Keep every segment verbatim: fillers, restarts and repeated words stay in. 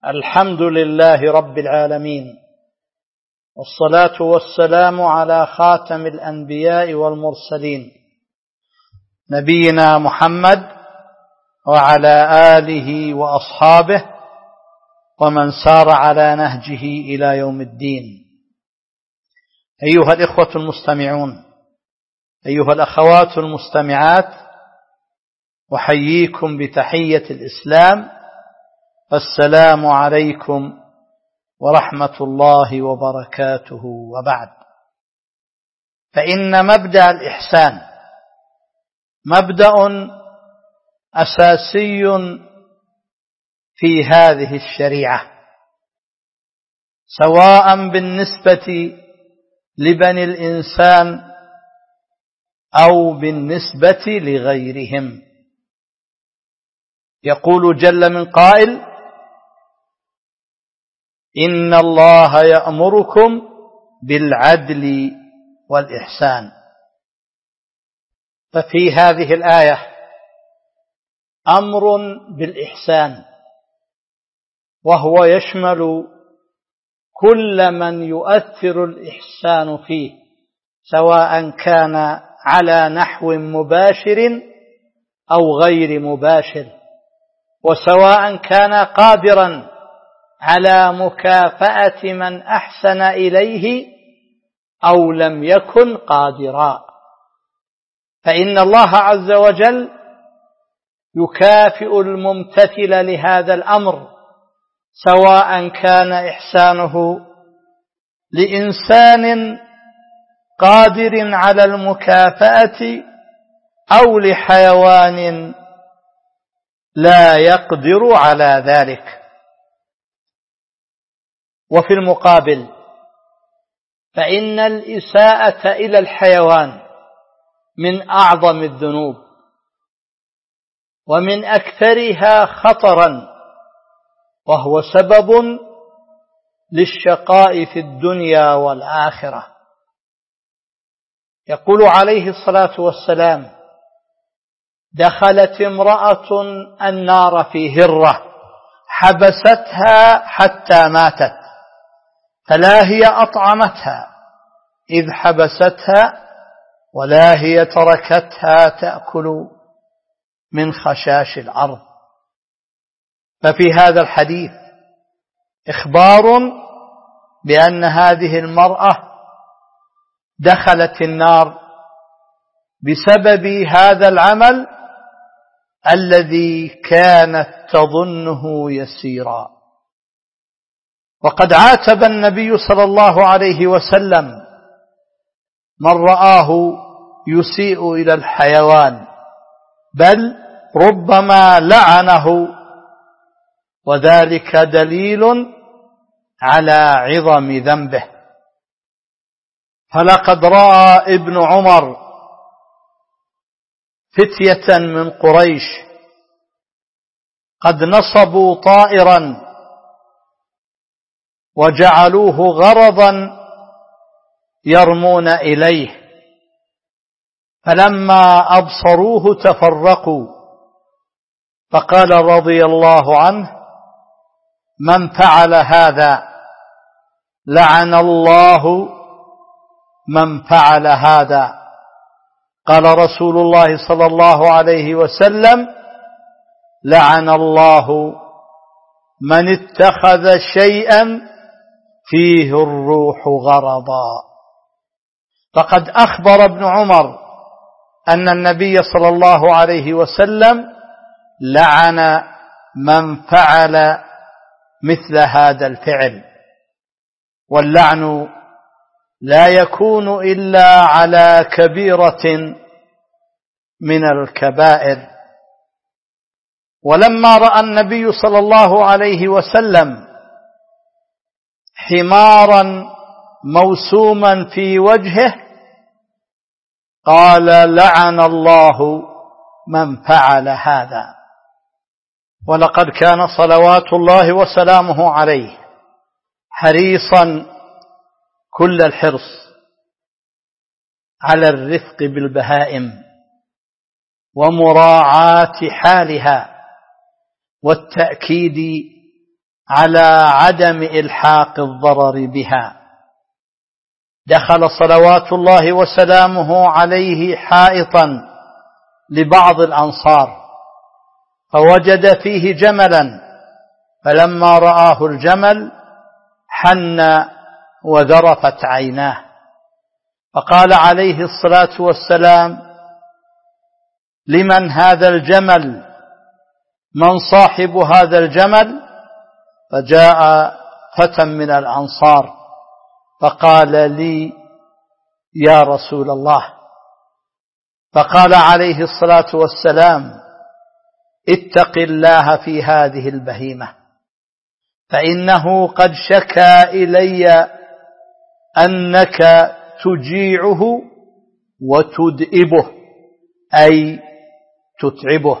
الحمد لله رب العالمين، والصلاة والسلام على خاتم الأنبياء والمرسلين نبينا محمد وعلى آله وأصحابه ومن سار على نهجه إلى يوم الدين. أيها الإخوة المستمعون، أيها الأخوات المستمعات، أحييكم بتحية الإسلام، السلام عليكم ورحمة الله وبركاته. وبعد، فإن مبدأ الإحسان مبدأ أساسي في هذه الشريعة، سواء بالنسبة لبني الإنسان أو بالنسبة لغيرهم. يقول جل من قائل: إن الله يأمركم بالعدل والإحسان. ففي هذه الآية أمر بالإحسان، وهو يشمل كل من يؤثر الإحسان فيه، سواء كان على نحو مباشر أو غير مباشر، وسواء كان قادرا على مكافأة من أحسن إليه أو لم يكن قادرا، فإن الله عز وجل يكافئ الممتثل لهذا الأمر، سواء كان إحسانه لإنسان قادر على المكافأة أو لحيوان لا يقدر على ذلك. وفي المقابل، فإن الإساءة إلى الحيوان من أعظم الذنوب ومن أكثرها خطرا، وهو سبب للشقاء في الدنيا والآخرة. يقول عليه الصلاة والسلام: دخلت امرأة النار في هرة حبستها حتى ماتت، فلا هي أطعمتها إذ حبستها، ولا هي تركتها تأكل من خشاش الأرض. ففي هذا الحديث إخبار بأن هذه المرأة دخلت النار بسبب هذا العمل الذي كانت تظنه يسيرا. وقد عاتب النبي صلى الله عليه وسلم من رآه يسيء إلى الحيوان، بل ربما لعنه، وذلك دليل على عظم ذنبه. فلقد رأى ابن عمر فتية من قريش قد نصبوا طائرا وجعلوه غرضا يرمون إليه، فلما أبصروه تفرقوا، فقال رضي الله عنه: من فعل هذا لعن الله من فعل هذا. قال رسول الله صلى الله عليه وسلم: لعن الله من اتخذ شيئا فيه الروح غرضا. فقد أخبر ابن عمر أن النبي صلى الله عليه وسلم لعن من فعل مثل هذا الفعل، واللعن لا يكون إلا على كبيرة من الكبائر. ولما رأى النبي صلى الله عليه وسلم حمارا موسوما في وجهه قال: لعن الله من فعل هذا. ولقد كان صلوات الله وسلامه عليه حريصا كل الحرص على الرفق بالبهائم ومراعاة حالها والتأكيد على عدم إلحاق الضرر بها. دخل صلوات الله وسلامه عليه حائطا لبعض الأنصار فوجد فيه جملا، فلما رآه الجمل حن وذرفت عيناه، فقال عليه الصلاة والسلام: لمن هذا الجمل؟ من صاحب هذا الجمل؟ فجاء فتى من الأنصار فقال: لي يا رسول الله. فقال عليه الصلاة والسلام: اتق الله في هذه البهيمة، فإنه قد شكى إلي أنك تجيعه وتدئبه، أي تتعبه.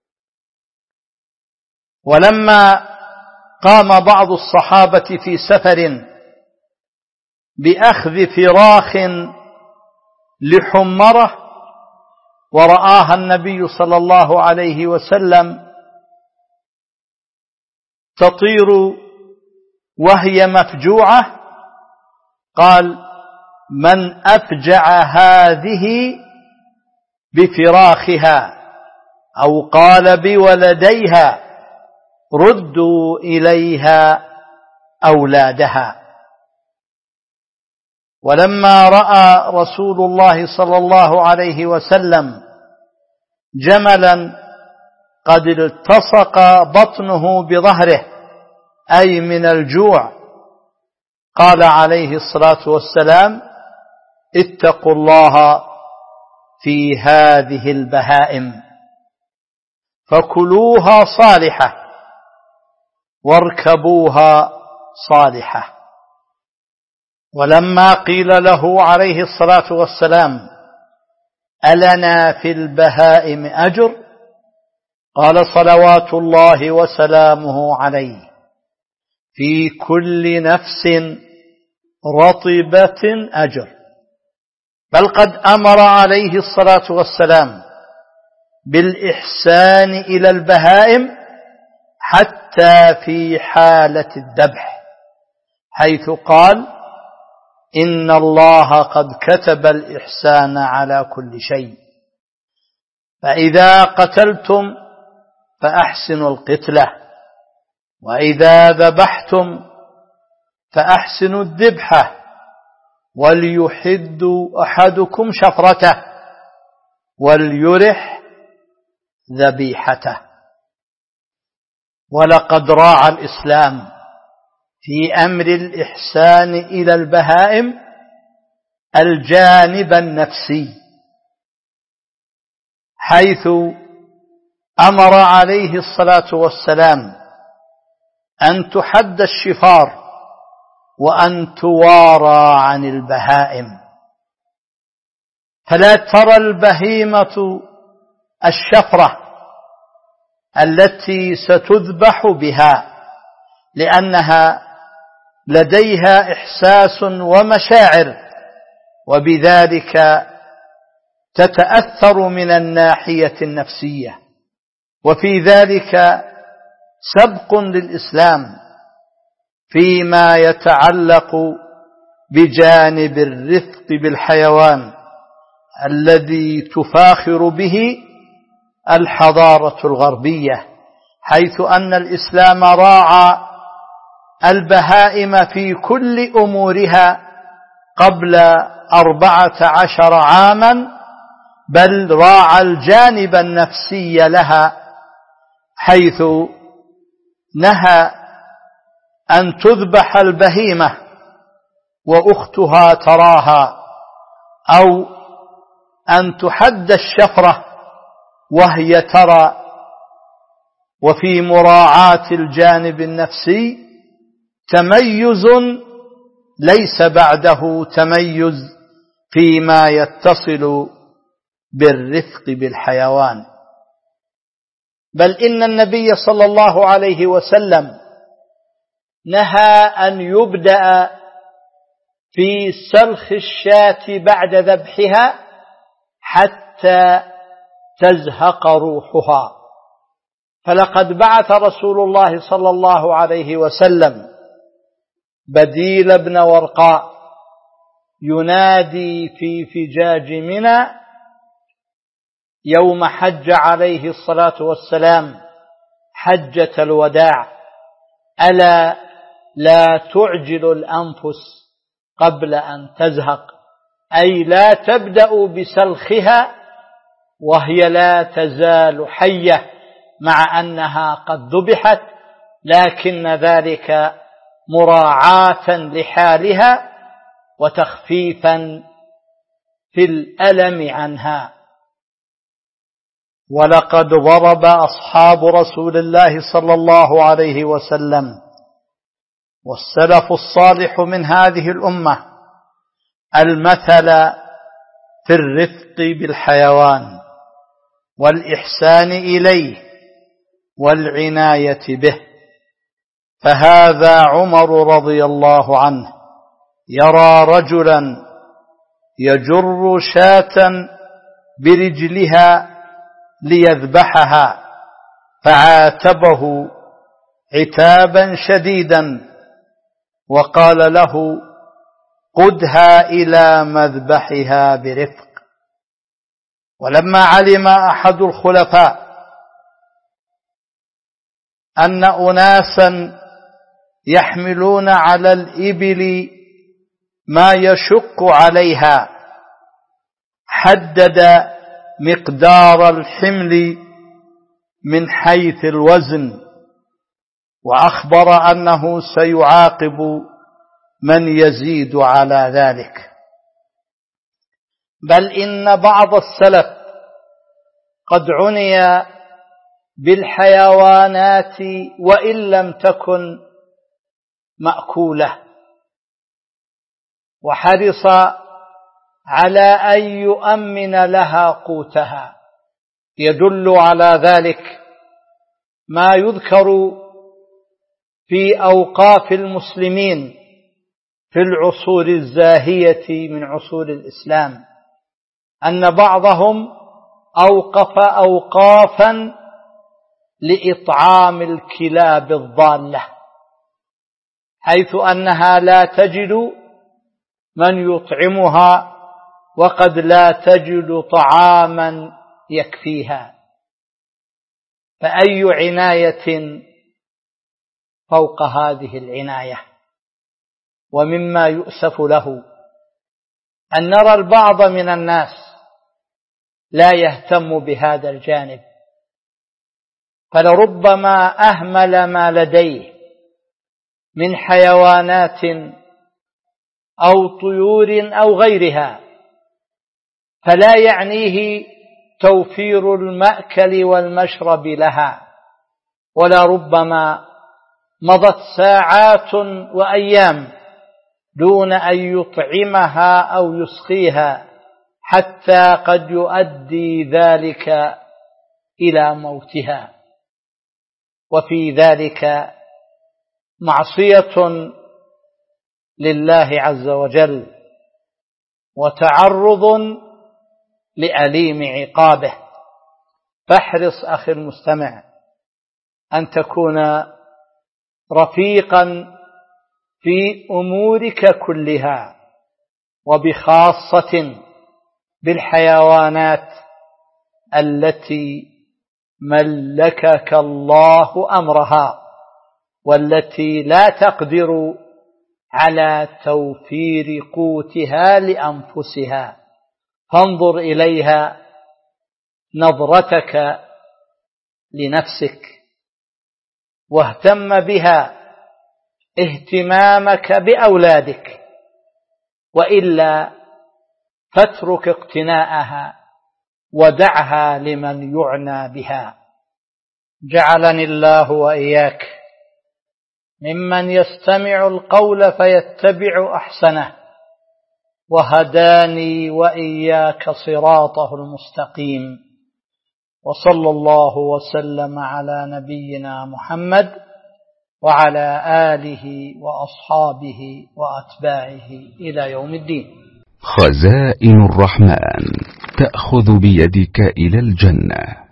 ولما قام بعض الصحابة في سفر بأخذ فراخ لحمره ورآها النبي صلى الله عليه وسلم تطير وهي مفجوعة، قال: من أفجع هذه بفراخها، أو قال بولديها، ردوا إليها أولادها. ولما رأى رسول الله صلى الله عليه وسلم جملا قد التصق بطنه بظهره، أي من الجوع، قال عليه الصلاة والسلام: اتقوا الله في هذه البهائم، فكلوها صالحة واركبوها صالحة. ولما قيل له عليه الصلاة والسلام: ألنا في البهائم أجر؟ قال صلوات الله وسلامه عليه: في كل نفس رطبة أجر. بل قد أمر عليه الصلاة والسلام بالإحسان إلى البهائم حتى في حالة الذبح، حيث قال: إن الله قد كتب الإحسان على كل شيء، فإذا قتلتم فأحسنوا القتلة، وإذا ذبحتم فأحسنوا الذبحة، وليحد أحدكم شفرته وليرح ذبيحته. ولقد راعى الإسلام في أمر الإحسان إلى البهائم الجانب النفسي، حيث أمر عليه الصلاة والسلام أن تحد الشفار وأن توارى عن البهائم، فلا ترى البهيمة الشفرة التي ستذبح بها، لأنها لديها إحساس ومشاعر، وبذلك تتأثر من الناحية النفسية. وفي ذلك سبق للإسلام فيما يتعلق بجانب الرفق بالحيوان الذي تفاخر به الحضارة الغربية، حيث أن الإسلام راعى البهائم في كل أمورها قبل أربعة عشر عاما، بل راعى الجانب النفسي لها، حيث نهى أن تذبح البهيمة وأختها تراها، أو أن تحد الشفرة وهي ترى. وفي مراعاة الجانب النفسي تميز ليس بعده تميز فيما يتصل بالرفق بالحيوان. بل إن النبي صلى الله عليه وسلم نهى أن يبدأ في سلخ الشاة بعد ذبحها حتى تزهق روحها، فلقد بعث رسول الله صلى الله عليه وسلم بديل بن ورقاء ينادي في فجاج منى يوم حج عليه الصلاة والسلام حجة الوداع: ألا لا تعجل الأنفس قبل أن تزهق، أي لا تبدأ بسلخها وهي لا تزال حية مع أنها قد ذبحت، لكن ذلك مراعاة لحالها وتخفيفا في الألم عنها. ولقد ضرب أصحاب رسول الله صلى الله عليه وسلم والسلف الصالح من هذه الأمة المثل في الرفق بالحيوان والإحسان إليه والعناية به. فهذا عمر رضي الله عنه يرى رجلا يجر شاة برجلها ليذبحها فعاتبه عتابا شديدا وقال له: قدها إلى مذبحها برفق. ولما علم أحد الخلفاء أن أناسا يحملون على الإبل ما يشق عليها حدد مقدار الحمل من حيث الوزن، وأخبر أنه سيعاقب من يزيد على ذلك. بل إن بعض السلف قد عني بالحيوانات وإن لم تكن مأكولة، وحرص على أن يؤمن لها قوتها. يدل على ذلك ما يذكر في أوقاف المسلمين في العصور الزاهية من عصور الإسلام، أن بعضهم أوقف أوقافا لإطعام الكلاب الضالة، حيث أنها لا تجد من يطعمها وقد لا تجد طعاما يكفيها. فأي عناية فوق هذه العناية؟ ومما يؤسف له أن نرى البعض من الناس لا يهتم بهذا الجانب، فلربما أهمل ما لديه من حيوانات أو طيور أو غيرها، فلا يعنيه توفير المأكل والمشرب لها، ولا ربما مضت ساعات وأيام دون أن يطعمها أو يسقيها، حتى قد يؤدي ذلك إلى موتها. وفي ذلك معصية لله عز وجل وتعرض لأليم عقابه. فاحرص أخي المستمع أن تكون رفيقا في أمورك كلها، وبخاصة بالحيوانات التي ملكك الله أمرها، والتي لا تقدر على توفير قوتها لأنفسها. فانظر إليها نظرتك لنفسك، واهتم بها اهتمامك بأولادك، وإلا فاترك اقتناءها ودعها لمن يعنى بها. جعلني الله وإياك ممن يستمع القول فيتبع أحسنه، وهداني وإياك صراطه المستقيم. وصلى الله وسلم على نبينا محمد وعلى آله وأصحابه وأتباعه إلى يوم الدين. خزائن الرحمن تأخذ بيدك إلى الجنة.